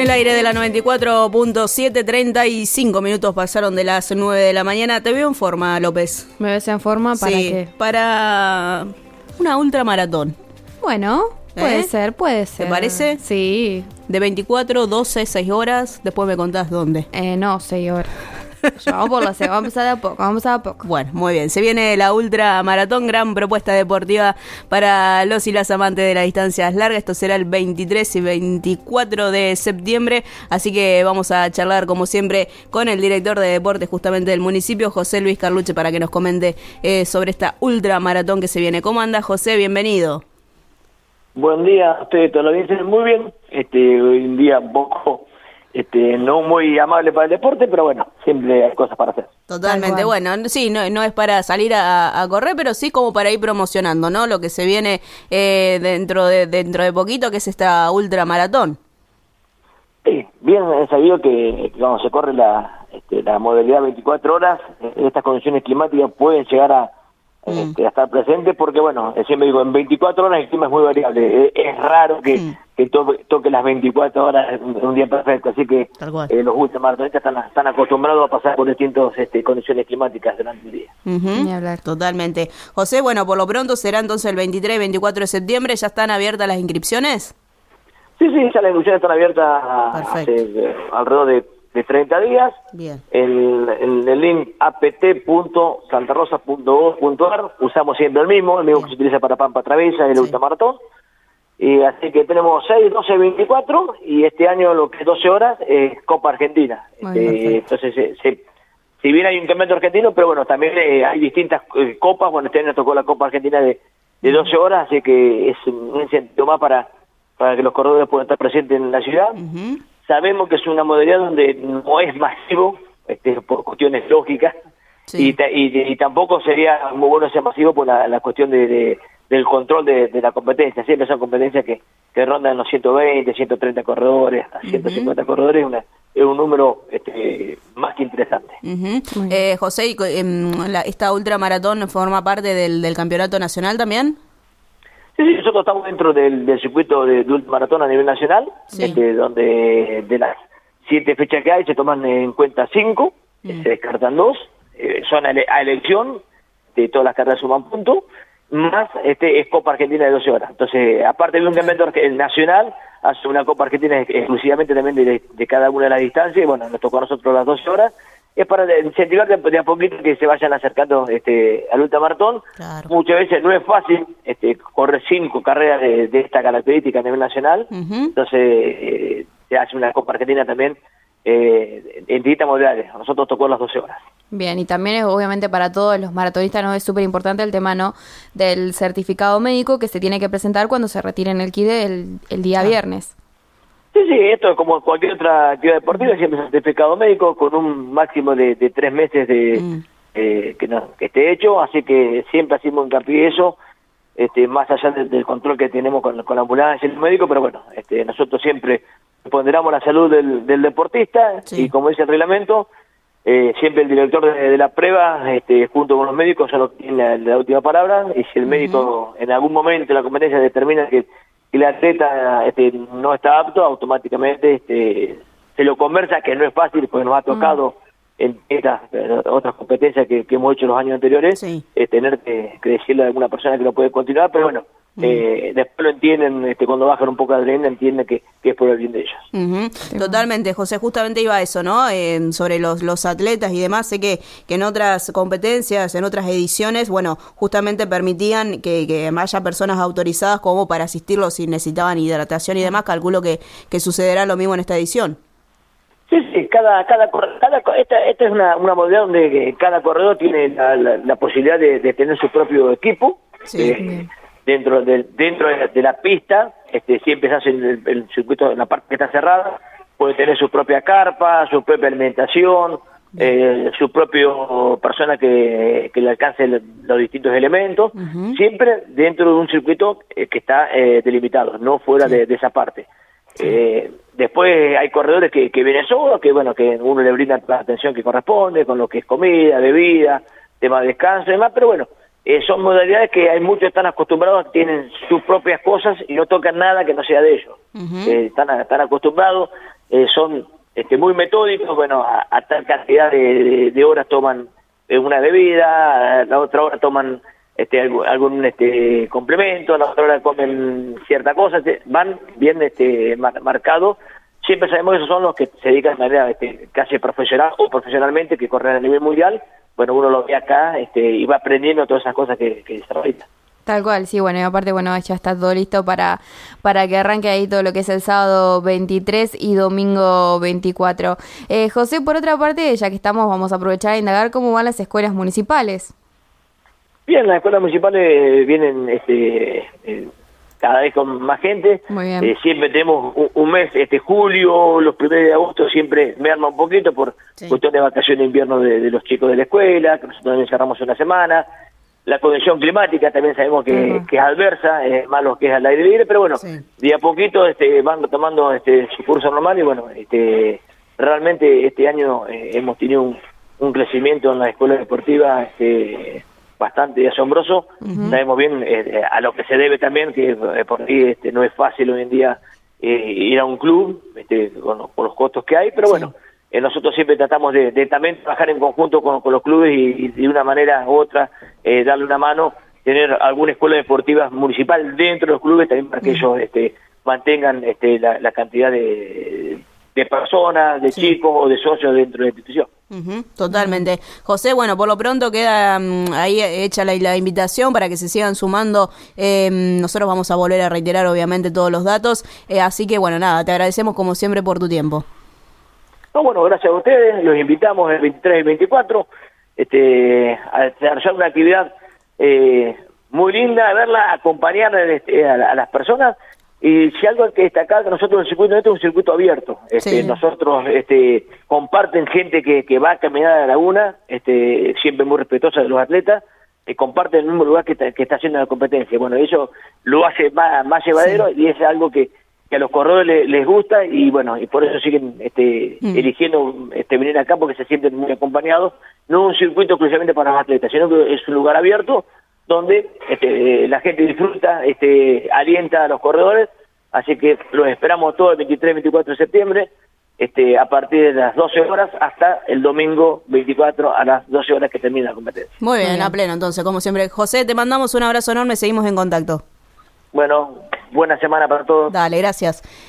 el aire de la 94.7, 35 minutos pasaron de las 9 de la mañana. Te veo en forma, López. ¿Me ves en forma? ¿Para qué? Para una ultramaratón. Bueno, puede ser. ¿Te parece? Sí. De 24, 12, 6 horas. Después me contás dónde. No, 6 horas. Vamos a empezar de a poco. Bueno, muy bien. Se viene la ultramaratón, gran propuesta deportiva para los y las amantes de las distancias largas. Esto será el 23 y 24 de septiembre. Así que vamos a charlar, como siempre, con el director de deportes justamente del municipio, José Luis Carluche, para que nos comente sobre esta ultramaratón que se viene. ¿Cómo anda, José? Bienvenido. Buen día, ustedes todos lo dicen muy bien. Hoy en día un poco no muy amable para el deporte, pero bueno, siempre hay cosas para hacer. Totalmente, bueno, sí, no es para salir a correr, pero sí como para ir promocionando, ¿no? Lo que se viene dentro de poquito, que es esta ultramaratón. Sí, bien, es sabido que cuando se corre la modalidad 24 horas, en estas condiciones climáticas pueden llegar a estar presentes, porque bueno, siempre digo, en 24 horas el clima es muy variable, es raro que toque las 24 horas en un día perfecto, así que los ultramaratonistas están acostumbrados a pasar por distintas condiciones climáticas durante el día. Ni hablar. Totalmente. José, bueno, por lo pronto será entonces el 23 y 24 de septiembre. ¿Ya están abiertas las inscripciones? Sí, ya las inscripciones están abiertas hace alrededor de 30 días. Bien. El link apt.santarosa.gov.ar, usamos siempre el mismo que se utiliza para Pampa Traviesa y el ultramaratón. Y así que tenemos 6, 12, 24 y este año lo que es 12 horas es Copa Argentina. Entonces, si bien hay un campeonato argentino, pero bueno, también hay distintas copas. Bueno, este año tocó la Copa Argentina de 12 horas, así que es un incentivo más para que los corredores puedan estar presentes en la ciudad. Sabemos que es una modalidad donde no es masivo, por cuestiones lógicas, y tampoco sería muy bueno ser masivo por la cuestión del control de la competencia. Siempre son competencias que rondan los 120, 130 corredores, hasta 150 corredores, es un número más que interesante. José, ¿esta ultramaratón forma parte del campeonato nacional también? Sí, nosotros estamos dentro del circuito de ultramaratón a nivel nacional, donde de las 7 fechas que hay se toman en cuenta 5, se descartan 2, son a elección, de todas las carreras suman puntos, más es Copa Argentina de 12 horas. Entonces, aparte de un campeonato nacional, hace una Copa Argentina exclusivamente también de cada una de las distancias, y bueno, nos tocó a nosotros las 12 horas, es para incentivar de a poquito que se vayan acercando al ultramaratón. Muchas veces no es fácil correr 5 carreras de esta característica a nivel nacional, entonces se hace una Copa Argentina también en distintas modalidades. A nosotros tocó las 12 horas. Bien, y también es obviamente para todos los maratonistas, ¿no? Es súper importante el tema, ¿no?, del certificado médico que se tiene que presentar cuando se retiren el KIDE el día viernes. Sí, esto es como cualquier otra actividad deportiva, siempre es un certificado médico con un máximo de 3 meses que esté hecho, así que siempre hacemos hincapié en eso, más allá del control que tenemos con la ambulancia y el médico, pero bueno, nosotros siempre ponderamos la salud del deportista y como dice el reglamento, siempre el director de la prueba, junto con los médicos, solo tiene la última palabra, y si el médico en algún momento de la competencia determina que el atleta no está apto, automáticamente se lo conversa, que no es fácil porque nos ha tocado en estas otras competencias que hemos hecho en los años anteriores, tener que decirle a alguna persona que no puede continuar, pero bueno, después lo entienden, cuando bajan un poco de adrenalina, entienden que es por el bien de ellos. Totalmente, José, justamente iba a eso, ¿no? Sobre los atletas y demás. Sé que en otras competencias, en otras ediciones, bueno, justamente permitían que haya personas autorizadas como para asistirlos si necesitaban hidratación y demás. Calculo que sucederá lo mismo en esta edición. Sí, esta es una modalidad donde cada corredor tiene la posibilidad de tener su propio equipo. Dentro de la pista, siempre se hace el circuito en la parte que está cerrada, puede tener su propia carpa, su propia alimentación, su propio persona que le alcance los distintos elementos, siempre dentro de un circuito que está delimitado, no fuera de esa parte. Después hay corredores que vienen solos, que bueno, que uno le brinda la atención que corresponde, con lo que es comida, bebida, tema de descanso y demás, pero bueno, son modalidades que hay muchos que están acostumbrados, tienen sus propias cosas y no tocan nada que no sea de ellos. Están acostumbrados, son muy metódicos, bueno, a tal cantidad de horas toman una bebida, a la otra hora toman algún complemento, a la otra hora comen cierta cosa, van bien marcados. Siempre sabemos que esos son los que se dedican de manera casi profesional o profesionalmente, que corren a nivel mundial. Bueno, uno lo ve acá y va aprendiendo todas esas cosas que desarrolla. Tal cual, sí, bueno, y aparte, bueno, ya está todo listo para que arranque ahí todo lo que es el sábado 23 y domingo 24. José, por otra parte, ya que estamos, vamos a aprovechar a indagar cómo van las escuelas municipales. Bien, las escuelas municipales vienen cada vez con más gente. Muy bien. Siempre tenemos un mes, julio, los primeros de agosto siempre me arma un poquito por cuestión de vacaciones de invierno de los chicos de la escuela, que nosotros encerramos una semana. La condición climática también sabemos que es adversa, más lo que es al aire libre, pero bueno, de a poquito van tomando su curso normal y bueno, realmente este año hemos tenido un crecimiento en la escuela deportiva bastante asombroso. Sabemos bien a lo que se debe también, que por ahí no es fácil hoy en día ir a un club por los costos que hay, pero bueno, nosotros siempre tratamos de también trabajar en conjunto con los clubes y de una manera u otra darle una mano, tener alguna escuela deportiva municipal dentro de los clubes también para que ellos mantengan la cantidad de personas, de chicos o de socios dentro de la institución. Totalmente. José, bueno, por lo pronto queda ahí hecha la invitación para que se sigan sumando. Nosotros vamos a volver a reiterar obviamente todos los datos, así que bueno, nada, te agradecemos como siempre por tu tiempo. No, bueno, gracias a ustedes, los invitamos el 23 y el 24 a desarrollar una actividad muy linda, a verla, acompañar a las personas. Y si algo hay que destacar, que nosotros el circuito es un circuito abierto. Nosotros comparten gente que va a caminar a la laguna, siempre muy respetuosa de los atletas, comparten el mismo lugar que está haciendo la competencia. Bueno, eso lo hace más llevadero y es algo que a los corredores les gusta y bueno, y por eso siguen eligiendo venir acá porque se sienten muy acompañados. No un circuito exclusivamente para los atletas, sino que es un lugar abierto donde la gente disfruta, alienta a los corredores, así que los esperamos todos el 23 y 24 de septiembre, a partir de las 12 horas hasta el domingo 24 a las 12 horas que termina la competencia. Muy bien, a pleno entonces, como siempre. José, te mandamos un abrazo enorme, seguimos en contacto. Bueno, buena semana para todos. Dale, gracias.